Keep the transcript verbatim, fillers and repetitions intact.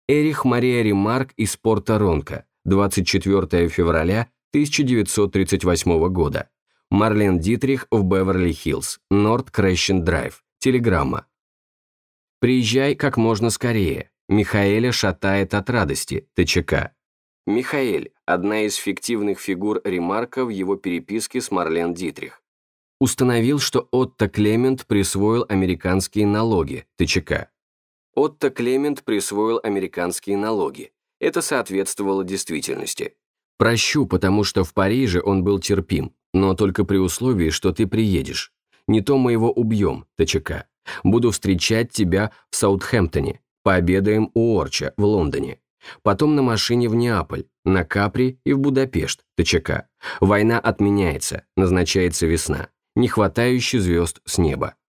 Эрих Мария Ремарк из Порто-Ронко, двадцать четвёртого февраля тысяча девятьсот тридцать восьмого года. Марлен Дитрих в Беверли-Хиллз, Норт Крещен Драйв. Телеграмма. «Приезжай как можно скорее. Михаэля шатает от радости. ТЧК». Михаэль – одна из фиктивных фигур Ремарка в его переписке с Марлен Дитрих. Установил, что Отто Клемент присвоил американские налоги. ТЧК. Отто Клемент присвоил американские налоги. Это соответствовало действительности. Прощу, потому что в Париже он был терпим, но только при условии, что ты приедешь. Не то мы его убьем. ТЧК. Буду встречать тебя в Саутгемптоне. Пообедаем у Орча в Лондоне. Потом на машине в Неаполь, на Капри и в Будапешт. ТЧК. Война отменяется, назначается весна. Не хватающий звезд с неба.